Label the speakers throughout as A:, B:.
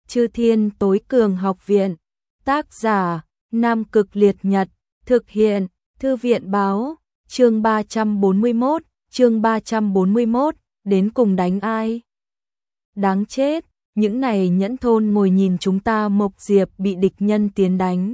A: Chư Thiên Tối Cường Học Viện. Tác giả: Nam Cực Liệt Nhật. Thực hiện: Thư viện báo. Chương 341, đến cùng đánh ai? Đáng chết, những này nhẫn thôn ngồi nhìn chúng ta Mộc Diệp bị địch nhân tiến đánh.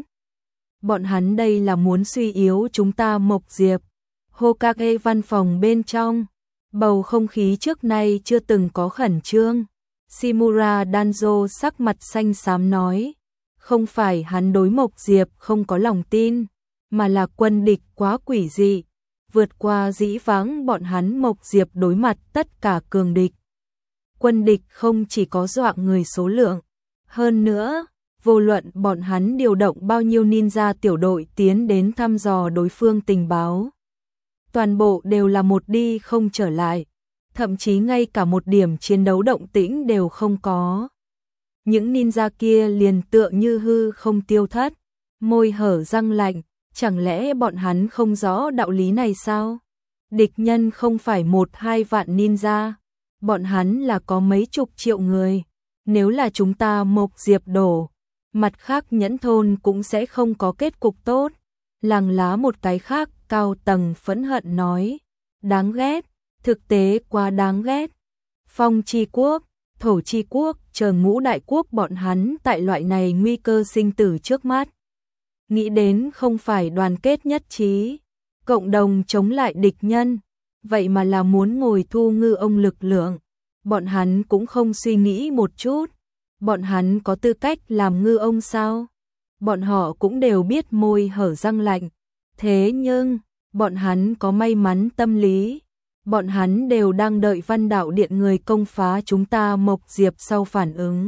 A: Bọn hắn đây là muốn suy yếu chúng ta Mộc Diệp. Hokage văn phòng bên trong, bầu không khí trước nay chưa từng có khẩn trương. Shimura Danzo sắc mặt xanh xám nói, không phải hắn đối Mộc Diệp không có lòng tin, mà là quân địch quá quỷ dị, vượt qua dĩ vãng bọn hắn Mộc Diệp đối mặt tất cả cường địch. Quân địch không chỉ có dọa người số lượng, hơn nữa, vô luận bọn hắn điều động bao nhiêu ninja tiểu đội tiến đến thăm dò đối phương tình báo, toàn bộ đều là một đi không trở lại, thậm chí ngay cả một điểm chiến đấu động tĩnh đều không có. Những ninja kia liền tựa như hư không tiêu thất, môi hở răng lạnh, chẳng lẽ bọn hắn không rõ đạo lý này sao? Địch nhân không phải 1-2 vạn ninja, bọn hắn là có mấy chục triệu người, nếu là chúng ta Mộc Diệp đổ, mặt khác nhẫn thôn cũng sẽ không có kết cục tốt. Làng lá một cái khác cao tầng phẫn hận nói, đáng ghét, thực tế quá đáng ghét. Phong Chi Quốc, Thổ Chi Quốc, chờ ngũ đại quốc bọn hắn tại loại này nguy cơ sinh tử trước mắt. Nghĩ đến không phải đoàn kết nhất trí, cộng đồng chống lại địch nhân, vậy mà là muốn ngồi thu ngư ông lực lượng. Bọn hắn cũng không suy nghĩ một chút, bọn hắn có tư cách làm ngư ông sao? Bọn họ cũng đều biết môi hở răng lạnh, thế nhưng, bọn hắn có may mắn tâm lý. Bọn hắn đều đang đợi Văn Đạo Điện người công phá chúng ta Mộc Diệp sau phản ứng.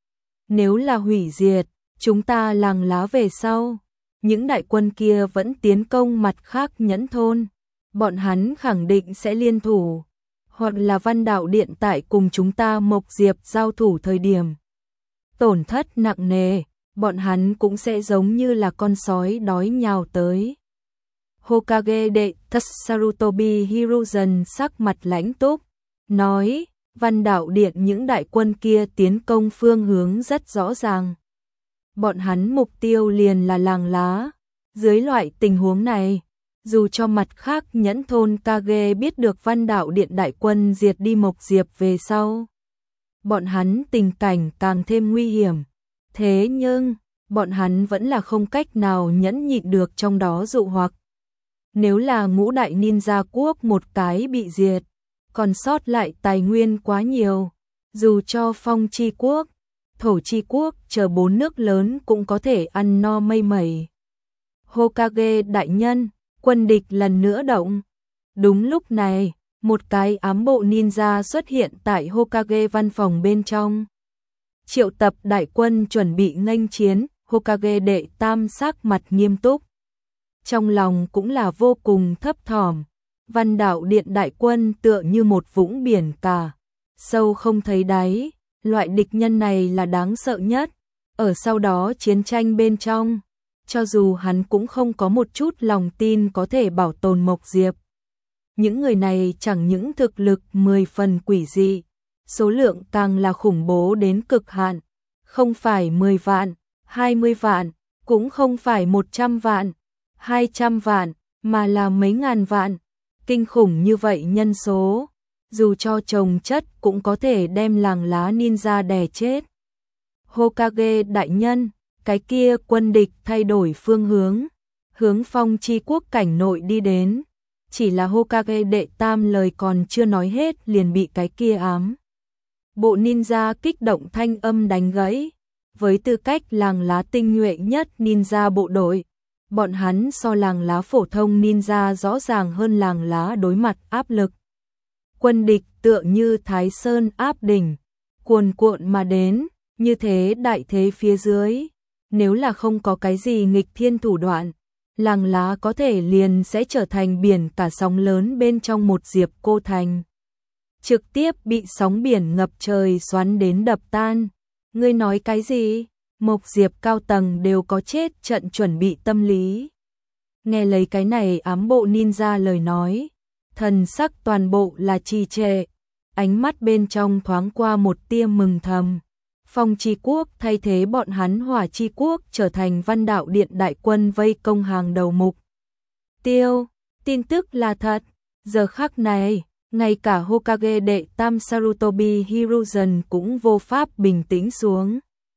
A: Nếu là hủy diệt, chúng ta làng lá về sau, những đại quân kia vẫn tiến công mặt khác nhẫn thôn, bọn hắn khẳng định sẽ liên thủ, hoặc là Văn Đạo Điện tại cùng chúng ta Mộc Diệp giao thủ thời điểm tổn thất nặng nề, bọn hắn cũng sẽ giống như là con sói đói nhào tới. Hokage đệ thất Sarutobi Hiruzen sắc mặt lãnh túc, nói, Văn Đạo Điện những đại quân kia tiến công phương hướng rất rõ ràng. Bọn hắn mục tiêu liền là làng lá. Dưới loại tình huống này, dù cho mặt khác nhẫn thôn Kage biết được Văn Đạo Điện đại quân diệt đi Mộc Diệp về sau, bọn hắn tình cảnh càng thêm nguy hiểm. Thế nhưng, bọn hắn vẫn là không cách nào nhẫn nhịn được trong đó dụ hoặc. Nếu là ngũ đại ninja quốc một cái bị diệt, còn sót lại tài nguyên quá nhiều, dù cho Phong Chi Quốc, Thổ Chi Quốc chờ 4 nước lớn cũng có thể ăn no mây mẩy. Hokage đại nhân, quân địch lần nữa động. Đúng lúc này, một cái ám bộ ninja xuất hiện tại Hokage văn phòng bên trong. Triệu tập đại quân chuẩn bị nghênh chiến, Hokage đệ tam sắc mặt nghiêm túc. Trong lòng cũng là vô cùng thấp thỏm. Văn Đạo Điện đại quân tựa như một vũng biển cả, sâu không thấy đáy, loại địch nhân này là đáng sợ nhất. Ở sau đó chiến tranh bên trong, cho dù hắn cũng không có một chút lòng tin có thể bảo tồn Mộc Diệp. Những người này chẳng những thực lực 10 phần quỷ dị, số lượng càng là khủng bố đến cực hạn, không phải 10 vạn, 20 vạn, cũng không phải 100 vạn, 200 vạn, mà là mấy ngàn vạn. Kinh khủng như vậy nhân số, dù cho chồng chất cũng có thể đem làng lá ninja đè chết. Hokage đại nhân, cái kia quân địch thay đổi phương hướng Phong Chi Quốc cảnh nội đi đến. Chỉ là Hokage đệ tam lời còn chưa nói hết liền bị cái kia ám bộ ninja kích động thanh âm đánh gãy. Với tư cách làng lá tinh nhuệ nhất ninja bộ đội, bọn hắn so làng lá phổ thông ninja rõ ràng hơn làng lá đối mặt áp lực. Quân địch tựa như Thái Sơn áp đỉnh, cuồn cuộn mà đến, như thế đại thế phía dưới. Nếu là không có cái gì nghịch thiên thủ đoạn, làng lá có thể liền sẽ trở thành biển cả sóng lớn bên trong một Diệp Cô Thành. Trực tiếp bị sóng biển ngập trời xoắn đến đập tan. Ngươi nói cái gì? Mộc Diệp cao tầng đều có chết trận chuẩn bị tâm lý. Nghe lấy cái này ám bộ ninja lời nói, thần sắc toàn bộ là trì trệ, ánh mắt bên trong thoáng qua một tia mừng thầm. Phong Chi Quốc thay thế bọn hắn Hỏa Chi Quốc trở thành Văn Đạo Điện đại quân vây công hàng đầu mục tiêu. Tin tức là thật, giờ khắc này, ngay cả Hokage đệ tam Sarutobi Hiruzen cũng vô pháp bình tĩnh xuống.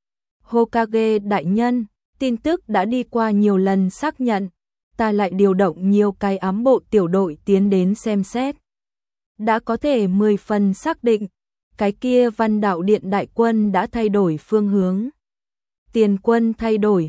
A: Hokage đại nhân, tin tức đã đi qua nhiều lần xác nhận, ta lại điều động nhiều cái ám bộ tiểu đội tiến đến xem xét. Đã có thể 10 phần xác định, cái kia Văn Đạo Điện đại quân đã thay đổi phương hướng. Tiền quân thay đổi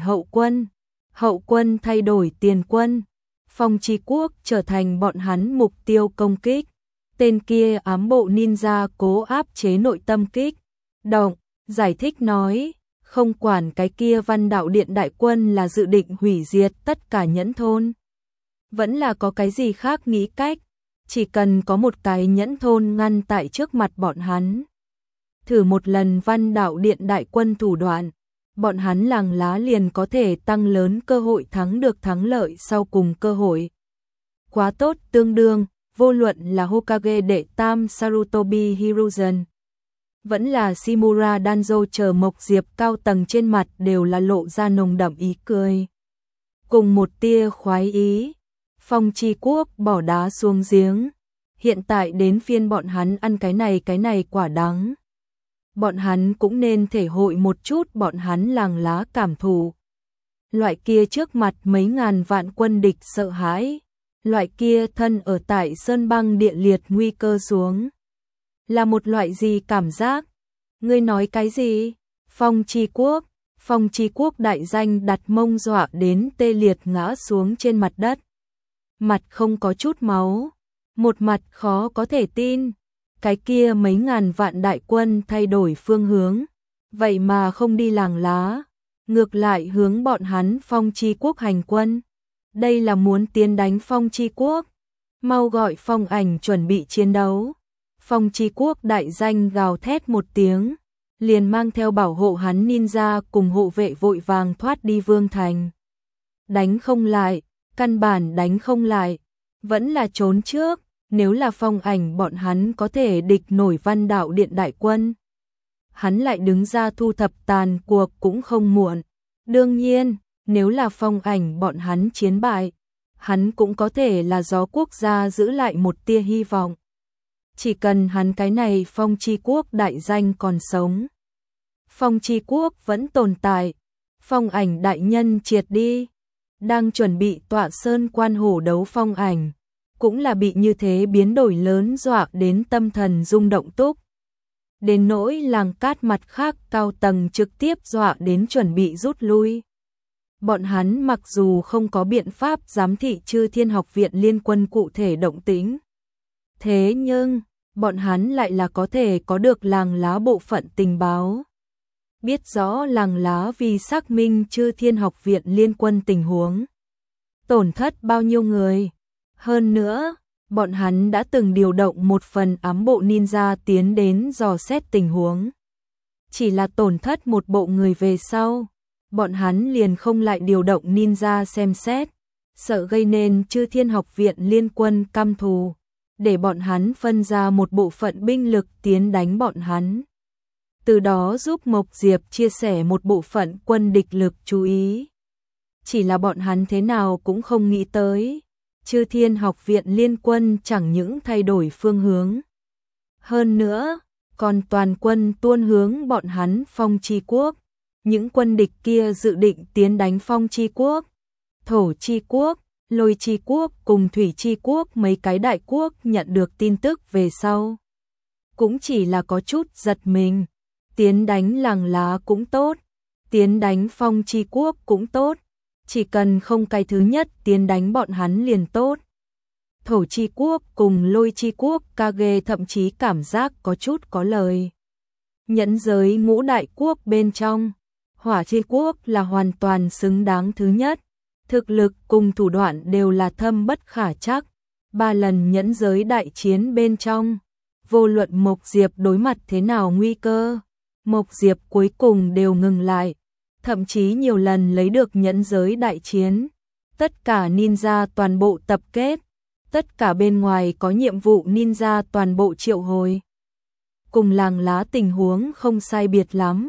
A: hậu quân thay đổi tiền quân. Phong Chi Quốc trở thành bọn hắn mục tiêu công kích. Tên kia ám bộ ninja cố áp chế nội tâm kích động, giải thích nói, không quản cái kia Văn Đạo Điện đại quân là dự định hủy diệt tất cả nhẫn thôn, vẫn là có cái gì khác nghĩ cách, chỉ cần có một cái nhẫn thôn ngăn tại trước mặt bọn hắn. Thử một lần Văn Đạo Điện đại quân thủ đoạn, bọn hắn làng lá liền có thể tăng lớn cơ hội thắng được thắng lợi sau cùng cơ hội. Quá tốt, tương đương, vô luận là Hokage đệ tam Sarutobi Hiruzen, vẫn là Shimura Danzo chờ Mộc Diệp cao tầng trên mặt đều là lộ ra nồng đậm ý cười. Cùng một tia khoái ý, Phong Chi Quốc bỏ đá xuống giếng, hiện tại đến phiên bọn hắn ăn cái này quả đắng. Bọn hắn cũng nên thể hội một chút bọn hắn làng lá cảm thụ. Loại kia trước mặt mấy ngàn vạn quân địch sợ hãi, loại kia thân ở tại sơn băng địa liệt nguy cơ xuống. Là một loại gì cảm giác? Ngươi nói cái gì? Phong Chi Quốc đại danh đặt mông dọa đến tê liệt ngã xuống trên mặt đất. Mặt không có chút máu, một mặt khó có thể tin. Cái kia mấy ngàn vạn đại quân thay đổi phương hướng, vậy mà không đi làng lá, ngược lại hướng bọn hắn Phong Chi Quốc hành quân. Đây là muốn tiến đánh Phong Chi Quốc, mau gọi Phong Ảnh chuẩn bị chiến đấu. Phong Chi Quốc đại danh gào thét một tiếng, liền mang theo bảo hộ hắn ninja cùng hộ vệ vội vàng thoát đi Vương Thành. Đánh không lại, căn bản đánh không lại, vẫn là trốn trước. Nếu là Phong Ảnh bọn hắn có thể địch nổi Văn Đạo Điện đại quân, hắn lại đứng ra thu thập tàn cuộc cũng không muộn. Đương nhiên, nếu là Phong Ảnh bọn hắn chiến bại, hắn cũng có thể là gió quốc gia giữ lại một tia hy vọng. Chỉ cần hắn cái này Phong Chi Quốc đại danh còn sống, Phong Chi Quốc vẫn tồn tại, Phong Ảnh đại nhân triệt đi, đang chuẩn bị tọa sơn quan hổ đấu Phong Ảnh. Cũng là bị như thế biến đổi lớn dọa đến tâm thần rung động túc. Đến nỗi làng cát mặt khác cao tầng trực tiếp dọa đến chuẩn bị rút lui. Bọn hắn mặc dù không có biện pháp giám thị Chư Thiên Học Viện liên quân cụ thể động tĩnh. Thế nhưng, bọn hắn lại là có thể có được làng lá bộ phận tình báo. Biết rõ làng lá vì xác minh Chư Thiên Học Viện liên quân tình huống. Tổn thất bao nhiêu người. Hơn nữa, bọn hắn đã từng điều động một phần ám bộ ninja tiến đến dò xét tình huống. Chỉ là tổn thất một bộ người về sau, bọn hắn liền không lại điều động ninja xem xét, sợ gây nên Chư Thiên Học Viện liên quân căm thù, để bọn hắn phân ra một bộ phận binh lực tiến đánh bọn hắn. Từ đó giúp Mộc Diệp chia sẻ một bộ phận quân địch lực chú ý. Chỉ là bọn hắn thế nào cũng không nghĩ tới. Chư Thiên Học Viện liên quân chẳng những thay đổi phương hướng. Hơn nữa, còn toàn quân tuôn hướng bọn hắn Phong Chi Quốc. Những quân địch kia dự định tiến đánh Phong Chi Quốc, Thổ Chi Quốc, Lôi Chi Quốc cùng Thủy Chi Quốc mấy cái đại quốc nhận được tin tức về sau. Cũng chỉ là có chút giật mình. Tiến đánh làng lá cũng tốt, tiến đánh Phong Chi Quốc cũng tốt. Chỉ cần không cái thứ nhất tiến đánh bọn hắn liền tốt. Thổ Chi Quốc cùng Lôi Chi Quốc Kage thậm chí cảm giác có chút có lời. Nhẫn giới ngũ đại quốc bên trong, Hỏa Chi Quốc là hoàn toàn xứng đáng thứ nhất. Thực lực cùng thủ đoạn đều là thâm bất khả trắc. 3 lần nhẫn giới đại chiến bên trong, vô luận Mộc Diệp đối mặt thế nào nguy cơ, Mộc Diệp cuối cùng đều ngừng lại. Thậm chí nhiều lần lấy được nhẫn giới đại chiến. Tất cả ninja toàn bộ tập kết. Tất cả bên ngoài có nhiệm vụ ninja toàn bộ triệu hồi. Cùng làng lá tình huống không sai biệt lắm.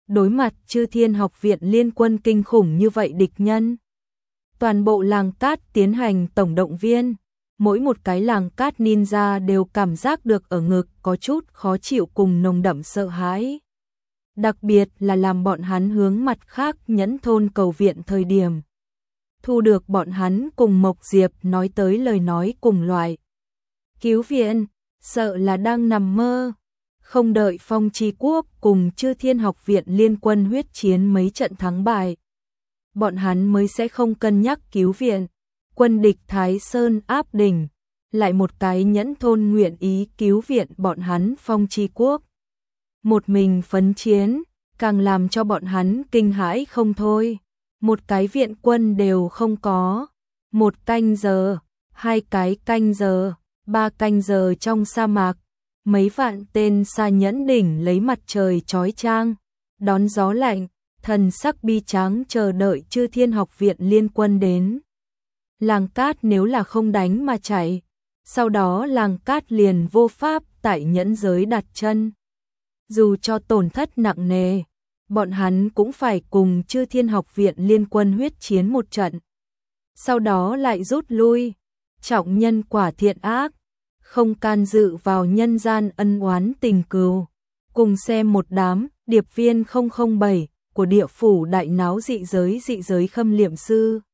A: Đối mặt Chư Thiên Học viện liên quân kinh khủng như vậy địch nhân, toàn bộ làng cát tiến hành tổng động viên, mỗi một cái làng cát ninja đều cảm giác được ở ngực có chút khó chịu cùng nồng đậm sợ hãi. Đặc biệt là làm bọn hắn hướng mặt khác Nhẫn thôn cầu viện thời điểm, thu được bọn hắn cùng Mộc Diệp nói tới lời nói cùng loại. Cứu viện, sợ là đang nằm mơ. Không đợi Phong Chi Quốc cùng Chư Thiên Học viện liên quân huyết chiến mấy trận thắng bại, bọn hắn mới sẽ không cân nhắc cứu viện. Quân địch Thái Sơn áp đỉnh, lại một cái Nhẫn thôn nguyện ý cứu viện bọn hắn Phong Chi Quốc. Một mình phấn chiến, càng làm cho bọn hắn kinh hãi không thôi. Một cái viện quân đều không có. 1 canh giờ, 2 cái canh giờ, 3 canh giờ trong sa mạc, mấy vạn tên sa nhẫn đỉnh lấy mặt trời chói chang, đón gió lạnh, thần sắc bi tráng chờ đợi Chư Thiên Học viện liên quân đến. Làng cát nếu là không đánh mà chạy, sau đó làng cát liền vô pháp tại nhẫn giới đặt chân. Dù cho tổn thất nặng nề, bọn hắn cũng phải cùng Chư Thiên Học viện liên quân huyết chiến một trận. Sau đó lại rút lui, trọng nhân quả thiện ác, không can dự vào nhân gian ân oán tình cừu. Cùng xem một đám điệp viên 007 của địa phủ đại náo dị giới khâm liệm sư.